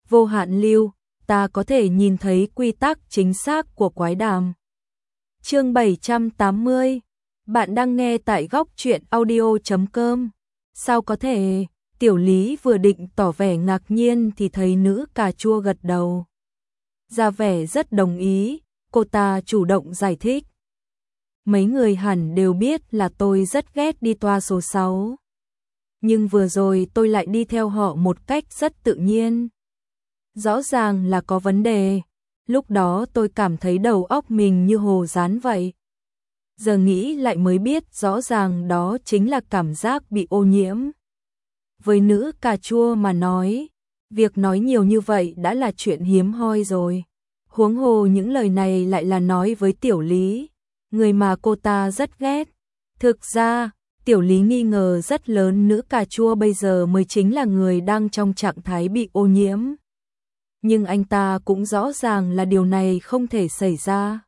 vô hạn lưu, ta có thể nhìn thấy quy tắc chính xác của quái đàm. Chương 780. Bạn đang nghe tại góc truyện audio.com. Sao có thể? Tiểu Lý vừa định tỏ vẻ ngạc nhiên thì thấy nữ cà chua gật đầu. Ra vẻ rất đồng ý, cô ta chủ động giải thích. Mấy người hẳn đều biết là tôi rất ghét đi toa số 6. Nhưng vừa rồi tôi lại đi theo họ một cách rất tự nhiên. Rõ ràng là có vấn đề. Lúc đó tôi cảm thấy đầu óc mình như hồ dán vậy. Giờ nghĩ lại mới biết rõ ràng đó chính là cảm giác bị ô nhiễm. Với nữ cà chua mà nói, việc nói nhiều như vậy đã là chuyện hiếm hoi rồi. Huống hồ những lời này lại là nói với Tiểu Lý, người mà cô ta rất ghét. Thực ra, Tiểu Lý nghi ngờ rất lớn nữ cà chua bây giờ mới chính là người đang trong trạng thái bị ô nhiễm. Nhưng anh ta cũng rõ ràng là điều này không thể xảy ra.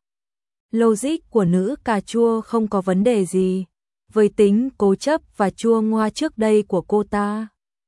Logic của nữ cà chua không có vấn đề gì, với tính cố chấp và chua ngoa trước đây của cô ta.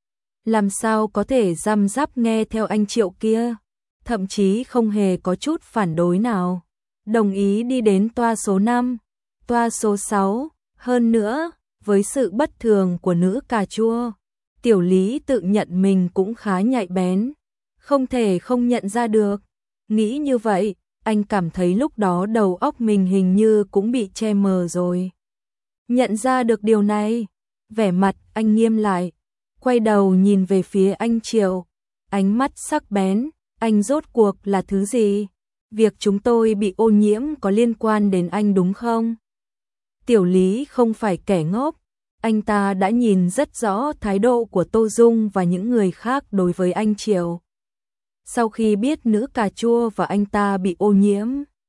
Làm sao có thể răm rắp nghe theo anh Triệu kia, thậm chí không hề có chút phản đối nào. Đồng ý đi đến toa số 5, toa số 6, hơn nữa, với sự bất thường của nữ cà chua, Tiểu Lý tự nhận mình cũng khá nhạy bén, không thể không nhận ra được. Nghĩ như vậy, anh cảm thấy lúc đó đầu óc mình hình như cũng bị che mờ rồi. Nhận ra được điều này, vẻ mặt anh nghiêm lại, quay đầu nhìn về phía anh Triệu, ánh mắt sắc bén, anh rốt cuộc là thứ gì? Việc chúng tôi bị ô nhiễm có liên quan đến anh đúng không? Tiểu Lý không phải kẻ ngốc, anh ta đã nhìn rất rõ thái độ của Tô Dung và những người khác đối với anh Triệu. Sau khi biết nữ cà chua và anh ta bị ô nhiễm,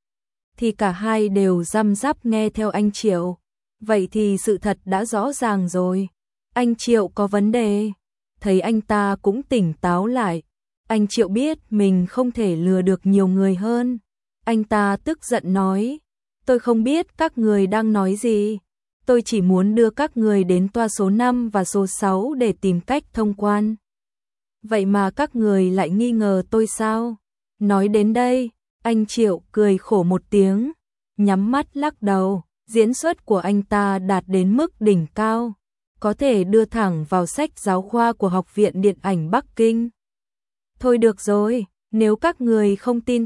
thì cả hai đều răm rắp nghe theo anh Triệu. Vậy thì sự thật đã rõ ràng rồi. Anh Triệu có vấn đề. Thấy anh ta cũng tỉnh táo lại. Anh Triệu biết mình không thể lừa được nhiều người hơn. Anh ta tức giận nói, tôi không biết các người đang nói gì. Tôi chỉ muốn đưa các người đến toa số 5 và số 6 để tìm cách thông quan. Vậy mà các người lại nghi ngờ tôi sao? Nói đến đây, anh Triệu cười khổ một tiếng, nhắm mắt lắc đầu. Diễn xuất của anh ta đạt đến mức đỉnh cao, có thể đưa thẳng vào sách giáo khoa của Học viện Điện ảnh Bắc Kinh. Thôi được rồi, nếu các người không tin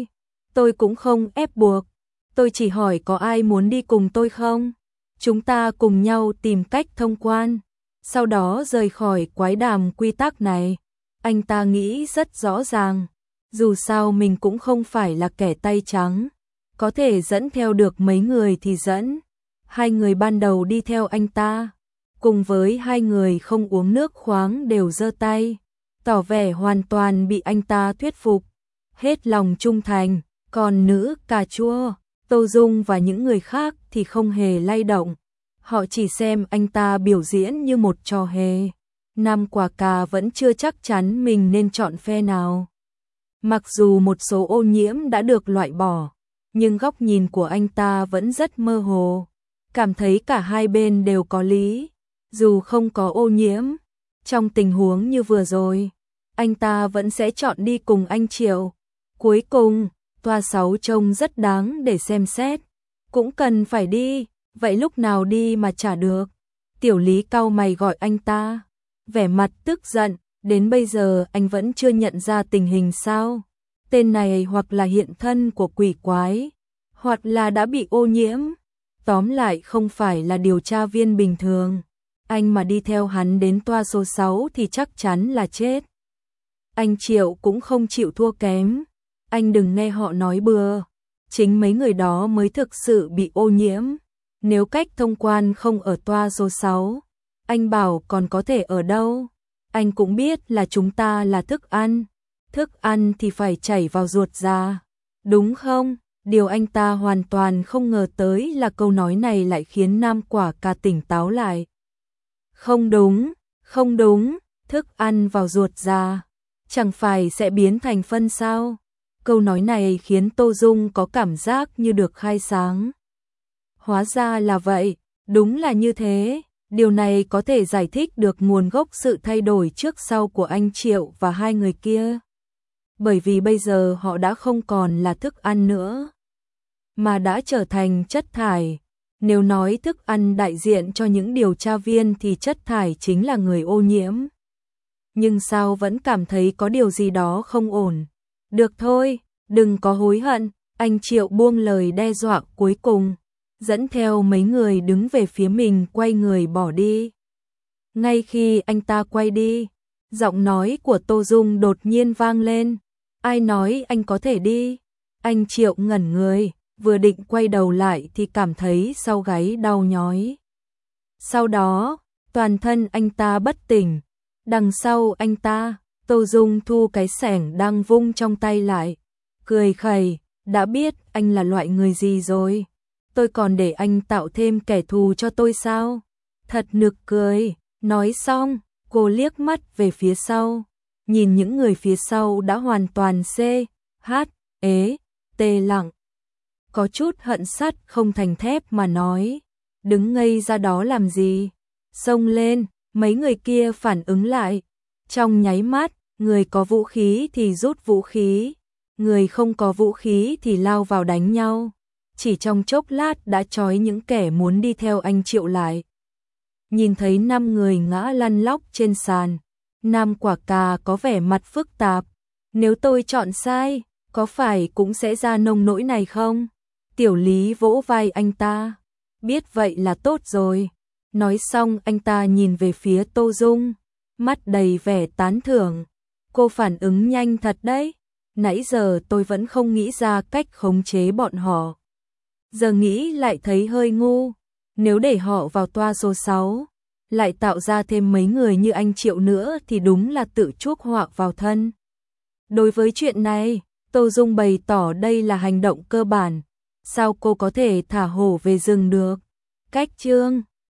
tôi cũng không ép buộc. Tôi chỉ hỏi có ai muốn đi cùng tôi không? Chúng ta cùng nhau tìm cách thông quan, sau đó rời khỏi quái đàm quy tắc này. Anh ta nghĩ rất rõ ràng, dù sao mình cũng không phải là kẻ tay trắng. Có thể dẫn theo được mấy người thì dẫn. Hai người ban đầu đi theo anh ta, cùng với hai người không uống nước khoáng đều giơ tay, tỏ vẻ hoàn toàn bị anh ta thuyết phục, hết lòng trung thành. Còn nữ cà chua, Tô Dung và những người khác thì không hề lay động. Họ chỉ xem anh ta biểu diễn như một trò hề. Nam Quả Cà vẫn chưa chắc chắn mình nên chọn phe nào. Mặc dù một số ô nhiễm đã được loại bỏ, nhưng góc nhìn của anh ta vẫn rất mơ hồ, cảm thấy cả hai bên đều có lý, dù không có ô nhiễm. Trong tình huống như vừa rồi, anh ta vẫn sẽ chọn đi cùng anh Triệu. Cuối cùng, toa 6 trông rất đáng để xem xét, cũng cần phải đi, vậy lúc nào đi mà trả được? Tiểu Lý cau mày gọi anh ta, vẻ mặt tức giận, đến bây giờ anh vẫn chưa nhận ra tình hình sao? Tên này hoặc là hiện thân của quỷ quái, hoặc là đã bị ô nhiễm. Tóm lại không phải là điều tra viên bình thường. Anh mà đi theo hắn đến toa số 6 thì chắc chắn là chết. Anh Triệu cũng không chịu thua kém. Anh đừng nghe họ nói bừa. Chính mấy người đó mới thực sự bị ô nhiễm. Nếu cách thông quan không ở toa số 6, anh bảo còn có thể ở đâu? Anh cũng biết là chúng ta là thức ăn. Thức ăn thì phải chảy vào ruột ra, đúng không? Điều anh ta hoàn toàn không ngờ tới là câu nói này lại khiến Nam Quả Cà tỉnh táo lại. Không đúng, không đúng, thức ăn vào ruột ra, chẳng phải sẽ biến thành phân sao? Câu nói này khiến Tô Dung có cảm giác như được khai sáng. Hóa ra là vậy, đúng là như thế. Điều này có thể giải thích được nguồn gốc sự thay đổi trước sau của anh Triệu và hai người kia. bởi vì bây giờ họ đã không còn là thức ăn nữa, mà đã trở thành chất thải. Nếu nói thức ăn đại diện cho những điều tra viên thì chất thải chính là người ô nhiễm. Nhưng sao vẫn cảm thấy có điều gì đó không ổn. Được thôi, đừng có hối hận, anh Triệu buông lời đe dọa cuối cùng, dẫn theo mấy người đứng về phía mình quay người bỏ đi. Ngay khi anh ta quay đi, giọng nói của Tô Dung đột nhiên vang lên. Ai nói anh có thể đi? Anh Triệu ngẩn người, vừa định quay đầu lại thì cảm thấy sau gáy đau nhói. Sau đó, toàn thân anh ta bất tỉnh. Đằng sau anh ta, Tô Dung thu cái xẻng đang vung trong tay lại, cười khẩy, đã biết anh là loại người gì rồi. Tôi còn để anh tạo thêm kẻ thù cho tôi sao? Thật nực cười. Nói xong, cô liếc mắt về phía sau, nhìn những người phía sau đã hoàn toàn tê lặng. Có chút hận sắt không thành thép mà nói, đứng ngây ra đó làm gì? Xông lên, mấy người kia phản ứng lại. Trong nháy mắt, người có vũ khí thì rút vũ khí, người không có vũ khí thì lao vào đánh nhau. Chỉ trong chốc lát đã trói những kẻ muốn đi theo anh Triệu lại. Nhìn thấy 5 người ngã lăn lóc trên sàn, Nam Quả Cà có vẻ mặt phức tạp. Nếu tôi chọn sai, có phải cũng sẽ ra nông nỗi này không? Tiểu Lý vỗ vai anh ta. Biết vậy là tốt rồi. Nói xong anh ta nhìn về phía Tô Dung, mắt đầy vẻ tán thưởng. Cô phản ứng nhanh thật đấy. Nãy giờ tôi vẫn không nghĩ ra cách khống chế bọn họ. Giờ nghĩ lại thấy hơi ngu. Nếu để họ vào toa số 6, lại tạo ra thêm mấy người như anh Triệu nữa thì đúng là tự chuốc họa vào thân. Đối với chuyện này, Tô Dung bày tỏ đây là hành động cơ bản. Sao cô có thể thả hổ về rừng được? Cách chương